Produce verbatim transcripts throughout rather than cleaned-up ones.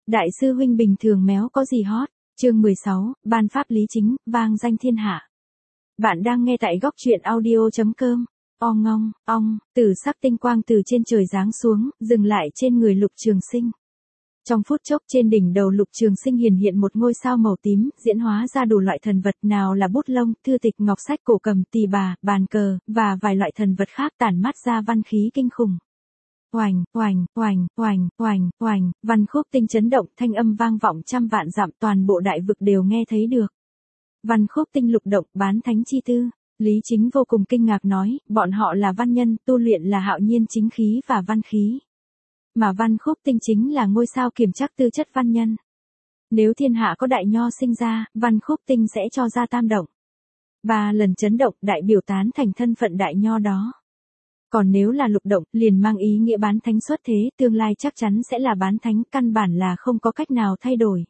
Đại sư huynh bình thường méo có gì hot, chương mười sáu, ban pháp lý chính, vang danh thiên hạ. Bạn đang nghe tại góc truyện audio.com, ong ngong, ong, từ sắc tinh quang từ trên trời giáng xuống, dừng lại trên người Lục Trường Sinh. Trong phút chốc trên đỉnh đầu Lục Trường Sinh hiển hiện một ngôi sao màu tím, diễn hóa ra đủ loại thần vật, nào là bút lông, thư tịch, ngọc sách, cổ cầm, tỳ bà, bàn cờ, và vài loại thần vật khác tản mát ra văn khí kinh khủng. Oành, oành, oành, oành, oành, oành, văn khúc tinh chấn động, thanh âm vang vọng trăm vạn dặm, toàn bộ đại vực đều nghe thấy được. Văn khúc tinh lục động, bán thánh chi tư. Lý Chính vô cùng kinh ngạc nói, bọn họ là văn nhân, tu luyện là hạo nhiên chính khí và văn khí. Mà văn khúc tinh chính là ngôi sao kiểm trắc tư chất văn nhân. Nếu thiên hạ có đại nho sinh ra, văn khúc tinh sẽ cho ra tam động. Ba lần chấn động, đại biểu tán thành thân phận đại nho đó. Còn nếu là lục động, liền mang ý nghĩa bán thánh xuất thế, tương lai chắc chắn sẽ là bán thánh, căn bản là không có cách nào thay đổi.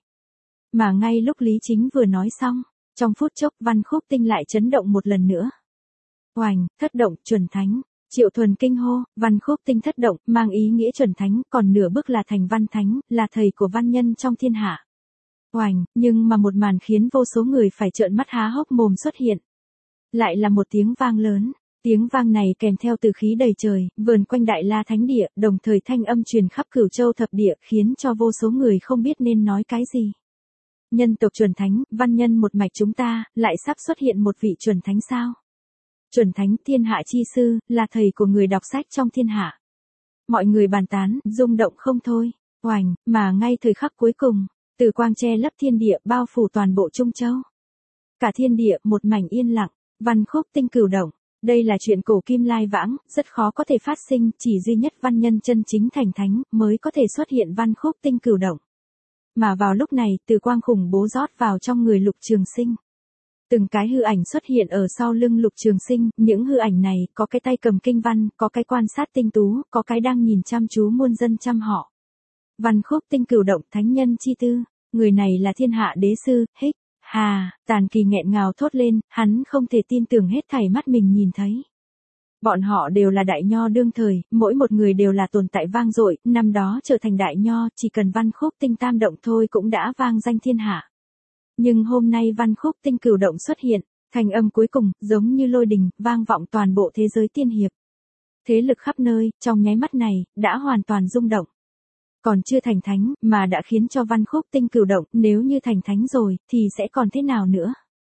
Mà ngay lúc Lý Chính vừa nói xong, trong phút chốc văn khúc tinh lại chấn động một lần nữa. Oành, thất động, chuẩn thánh. Triệu Thuần kinh hô, văn khúc tinh thất động, mang ý nghĩa chuẩn thánh, còn nửa bước là thành văn thánh, là thầy của văn nhân trong thiên hạ. Oành, nhưng mà một màn khiến vô số người phải trợn mắt há hốc mồm xuất hiện. Lại là một tiếng vang lớn. Tiếng vang này kèm theo từ khí đầy trời, vờn quanh Đại La Thánh Địa, đồng thời thanh âm truyền khắp Cửu Châu thập địa, khiến cho vô số người không biết nên nói cái gì. Nhân tộc chuẩn thánh, văn nhân một mạch chúng ta, lại sắp xuất hiện một vị chuẩn thánh sao? Chuẩn thánh, thiên hạ chi sư, là thầy của người đọc sách trong thiên hạ. Mọi người bàn tán, rung động không thôi. Oành, mà ngay thời khắc cuối cùng, từ quang che lấp thiên địa, bao phủ toàn bộ Trung Châu. Cả thiên địa một mảnh yên lặng, văn khúc tinh cửu động. Đây là chuyện cổ kim lai vãng, rất khó có thể phát sinh, chỉ duy nhất văn nhân chân chính thành thánh mới có thể xuất hiện văn khúc tinh cửu động. Mà vào lúc này, từ quang khủng bố rót vào trong người Lục Trường Sinh. Từng cái hư ảnh xuất hiện ở sau lưng Lục Trường Sinh, những hư ảnh này, có cái tay cầm kinh văn, có cái quan sát tinh tú, có cái đang nhìn chăm chú muôn dân trăm họ. Văn khúc tinh cửu động, thánh nhân chi tư, người này là thiên hạ đế sư, hích. Hà, Tàn Kỳ nghẹn ngào thốt lên, hắn không thể tin tưởng hết thảy mắt mình nhìn thấy. Bọn họ đều là đại nho đương thời, mỗi một người đều là tồn tại vang dội, năm đó trở thành đại nho, chỉ cần văn khúc tinh tam động thôi cũng đã vang danh thiên hạ. Nhưng hôm nay văn khúc tinh cửu động xuất hiện, thành âm cuối cùng, giống như lôi đình, vang vọng toàn bộ thế giới tiên hiệp. Thế lực khắp nơi, trong nháy mắt này, đã hoàn toàn rung động. Còn chưa thành thánh, mà đã khiến cho văn khúc tinh cửu động, nếu như thành thánh rồi, thì sẽ còn thế nào nữa?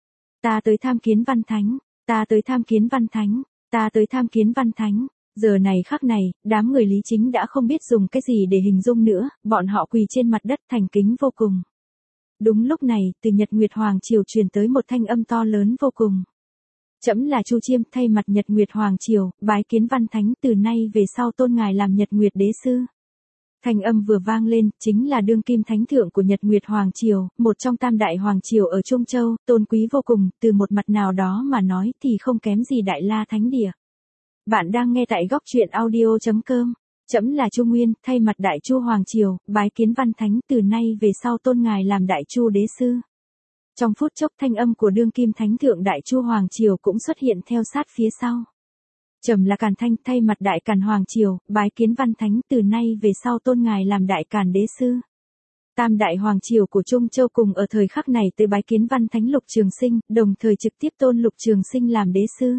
Ta tới tham kiến văn thánh, ta tới tham kiến văn thánh, ta tới tham kiến văn thánh. Giờ này khắc này, đám người Lý Chính đã không biết dùng cái gì để hình dung nữa, bọn họ quỳ trên mặt đất thành kính vô cùng. Đúng lúc này, từ Nhật Nguyệt Hoàng Triều truyền tới một thanh âm to lớn vô cùng. Trẫm là Chu Chiêm, thay mặt Nhật Nguyệt Hoàng Triều, bái kiến văn thánh, từ nay về sau tôn ngài làm Nhật Nguyệt đế sư. Thanh âm vừa vang lên, chính là đương kim thánh thượng của Nhật Nguyệt Hoàng Triều, một trong tam đại Hoàng Triều ở Trung Châu, tôn quý vô cùng, từ một mặt nào đó mà nói thì không kém gì Đại La Thánh Địa. Bạn đang nghe tại góc truyện audio.com, trẫm là Chu Nguyên, thay mặt Đại Chu Hoàng Triều, bái kiến văn thánh, từ nay về sau tôn ngài làm Đại Chu đế sư. Trong phút chốc thanh âm của đương kim thánh thượng Đại Chu Hoàng Triều cũng xuất hiện theo sát phía sau. Trầm là Càn Thanh, thay mặt Đại Càn Hoàng Triều, bái kiến văn thánh, từ nay về sau tôn ngài làm Đại Càn đế sư. Tam đại Hoàng Triều của Trung Châu cùng ở thời khắc này tới bái kiến văn thánh Lục Trường Sinh, đồng thời trực tiếp tôn Lục Trường Sinh làm đế sư.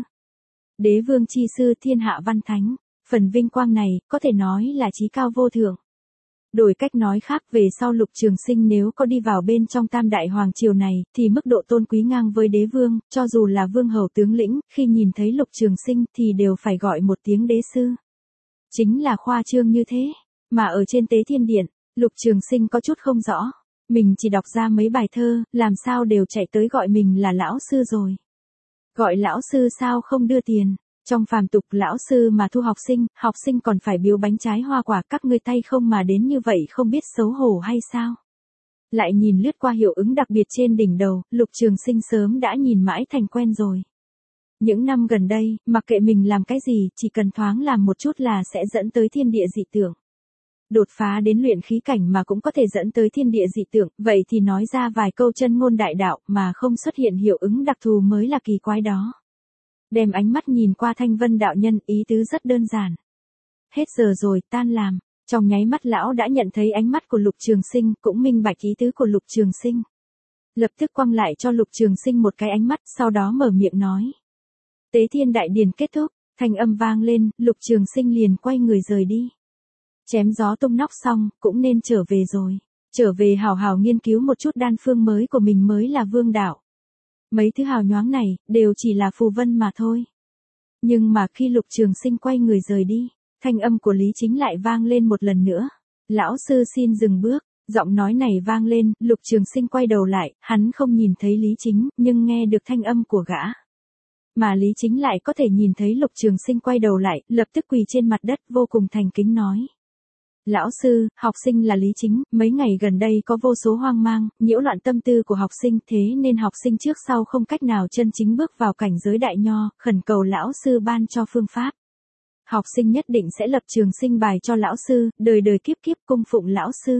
Đế vương chi sư thiên hạ văn thánh, phần vinh quang này, có thể nói là chí cao vô thượng. Đổi cách nói khác, về sau Lục Trường Sinh nếu có đi vào bên trong tam đại Hoàng Triều này, thì mức độ tôn quý ngang với đế vương, cho dù là vương hầu tướng lĩnh, khi nhìn thấy Lục Trường Sinh thì đều phải gọi một tiếng đế sư. Chính là khoa trương như thế, mà ở trên Tế Thiên Điện, Lục Trường Sinh có chút không rõ, mình chỉ đọc ra mấy bài thơ, làm sao đều chạy tới gọi mình là lão sư rồi. Gọi lão sư sao không đưa tiền? Trong phàm tục lão sư mà thu học sinh, học sinh còn phải biếu bánh trái hoa quả, các ngươi tay không mà đến như vậy không biết xấu hổ hay sao? Lại nhìn lướt qua hiệu ứng đặc biệt trên đỉnh đầu, Lục Trường Sinh sớm đã nhìn mãi thành quen rồi. Những năm gần đây, mặc kệ mình làm cái gì, chỉ cần thoáng làm một chút là sẽ dẫn tới thiên địa dị tượng. Đột phá đến luyện khí cảnh mà cũng có thể dẫn tới thiên địa dị tượng, vậy thì nói ra vài câu chân ngôn đại đạo mà không xuất hiện hiệu ứng đặc thù mới là kỳ quái đó. Đem ánh mắt nhìn qua Thanh Vân đạo nhân, ý tứ rất đơn giản. Hết giờ rồi, tan làm. Trong nháy mắt lão đã nhận thấy ánh mắt của Lục Trường Sinh, cũng minh bạch ý tứ của Lục Trường Sinh. Lập tức quăng lại cho Lục Trường Sinh một cái ánh mắt, sau đó mở miệng nói. Tế thiên đại điển kết thúc, thanh âm vang lên, Lục Trường Sinh liền quay người rời đi. Chém gió tung nóc xong, cũng nên trở về rồi. Trở về hào hào nghiên cứu một chút đan phương mới của mình mới là vương đạo. Mấy thứ hào nhoáng này, đều chỉ là phù vân mà thôi. Nhưng mà khi Lục Trường Sinh quay người rời đi, thanh âm của Lý Chính lại vang lên một lần nữa. Lão sư xin dừng bước, giọng nói này vang lên, Lục Trường Sinh quay đầu lại, hắn không nhìn thấy Lý Chính, nhưng nghe được thanh âm của gã. Mà Lý Chính lại có thể nhìn thấy Lục Trường Sinh quay đầu lại, lập tức quỳ trên mặt đất vô cùng thành kính nói. Lão sư, học sinh là Lý Chính, mấy ngày gần đây có vô số hoang mang, nhiễu loạn tâm tư của học sinh, thế nên học sinh trước sau không cách nào chân chính bước vào cảnh giới đại nho, khẩn cầu lão sư ban cho phương pháp. Học sinh nhất định sẽ lập trường sinh bài cho lão sư, đời đời kiếp kiếp cung phụng lão sư.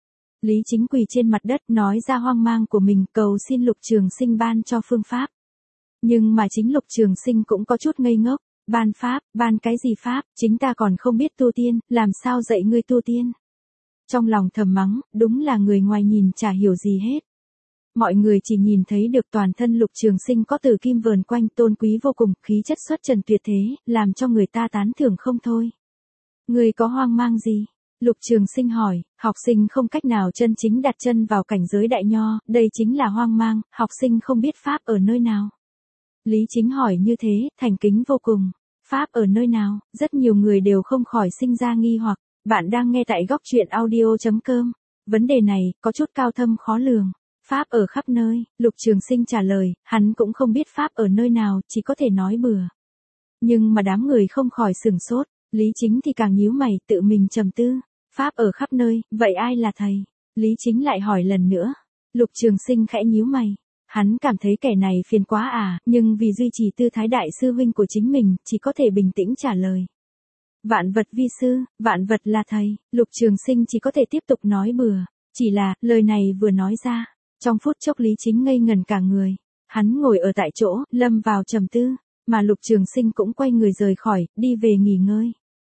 Lý Chính quỳ trên mặt đất nói ra hoang mang của mình, cầu xin Lục Trường Sinh ban cho phương pháp. Nhưng mà chính Lục Trường Sinh cũng có chút ngây ngốc. Ban pháp, ban cái gì pháp, chính ta còn không biết tu tiên, làm sao dạy ngươi tu tiên. Trong lòng thầm mắng, đúng là người ngoài nhìn chả hiểu gì hết. Mọi người chỉ nhìn thấy được toàn thân Lục Trường Sinh có tử kim vờn quanh, tôn quý vô cùng, khí chất xuất trần tuyệt thế, làm cho người ta tán thưởng không thôi. Ngươi có hoang mang gì? Lục Trường Sinh hỏi, học sinh không cách nào chân chính đặt chân vào cảnh giới đại nho, đây chính là hoang mang, học sinh không biết pháp ở nơi nào. Lý Chính hỏi như thế, thành kính vô cùng. Pháp ở nơi nào, rất nhiều người đều không khỏi sinh ra nghi hoặc. Bạn đang nghe tại góc truyện audio chấm com. Vấn đề này, có chút cao thâm khó lường. Pháp ở khắp nơi, Lục Trường Sinh trả lời, hắn cũng không biết Pháp ở nơi nào, chỉ có thể nói bừa. Nhưng mà đám người không khỏi sửng sốt, Lý Chính thì càng nhíu mày, tự mình trầm tư. Pháp ở khắp nơi, vậy ai là thầy? Lý Chính lại hỏi lần nữa. Lục Trường Sinh khẽ nhíu mày. Hắn cảm thấy kẻ này phiền quá à, nhưng vì duy trì tư thái đại sư huynh của chính mình, chỉ có thể bình tĩnh trả lời. Vạn vật vi sư, vạn vật là thầy, Lục Trường Sinh chỉ có thể tiếp tục nói bừa. Chỉ là, lời này vừa nói ra, trong phút chốc Lý Chính ngây ngẩn cả người. Hắn ngồi ở tại chỗ, lâm vào trầm tư, mà Lục Trường Sinh cũng quay người rời khỏi, đi về nghỉ ngơi.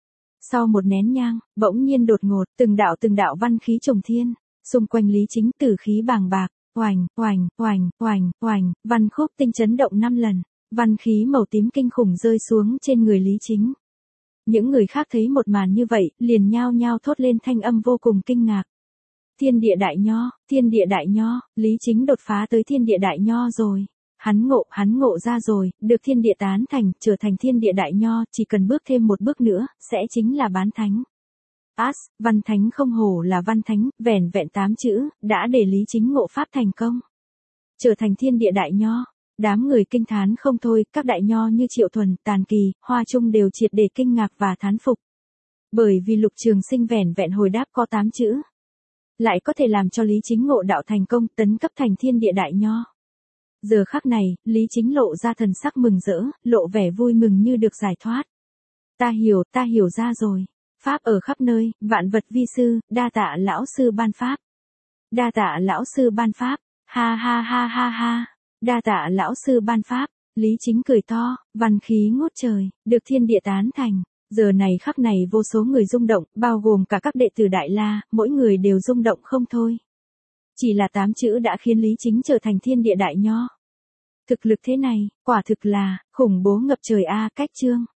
Sau một nén nhang, bỗng nhiên đột ngột, từng đạo từng đạo văn khí trùng thiên, xung quanh Lý Chính tử khí bàng bạc. Oành, oành, oành, oành, oành, văn khúc tinh chấn động năm lần, văn khí màu tím kinh khủng rơi xuống trên người Lý Chính. Những người khác thấy một màn như vậy, liền nhao nhao thốt lên thanh âm vô cùng kinh ngạc. Thiên địa đại nho, thiên địa đại nho, Lý Chính đột phá tới thiên địa đại nho rồi. Hắn ngộ, hắn ngộ ra rồi, được thiên địa tán thành, trở thành thiên địa đại nho, chỉ cần bước thêm một bước nữa, sẽ chính là bán thánh. As, văn thánh không hổ là văn thánh, vẻn vẹn tám chữ, đã để Lý Chính ngộ pháp thành công. Trở thành thiên địa đại nho, đám người kinh thán không thôi, các đại nho như Triệu Thuần, Tàn Kỳ, Hoa Trung đều triệt để kinh ngạc và thán phục. Bởi vì Lục Trường Sinh vẻn vẹn hồi đáp có tám chữ, lại có thể làm cho Lý Chính ngộ đạo thành công, tấn cấp thành thiên địa đại nho. Giờ khắc này, Lý Chính lộ ra thần sắc mừng rỡ, lộ vẻ vui mừng như được giải thoát. Ta hiểu, ta hiểu ra rồi. Pháp ở khắp nơi, vạn vật vi sư, đa tạ lão sư ban pháp. Đa tạ lão sư ban pháp, ha ha ha ha ha. Đa tạ lão sư ban pháp, Lý Chính cười to, văn khí ngút trời, được thiên địa tán thành. Giờ này khắc này vô số người rung động, bao gồm cả các đệ tử Đại La, mỗi người đều rung động không thôi. Chỉ là tám chữ đã khiến Lý Chính trở thành thiên địa đại nho. Thực lực thế này, quả thực là, khủng bố ngập trời a. Cách chương.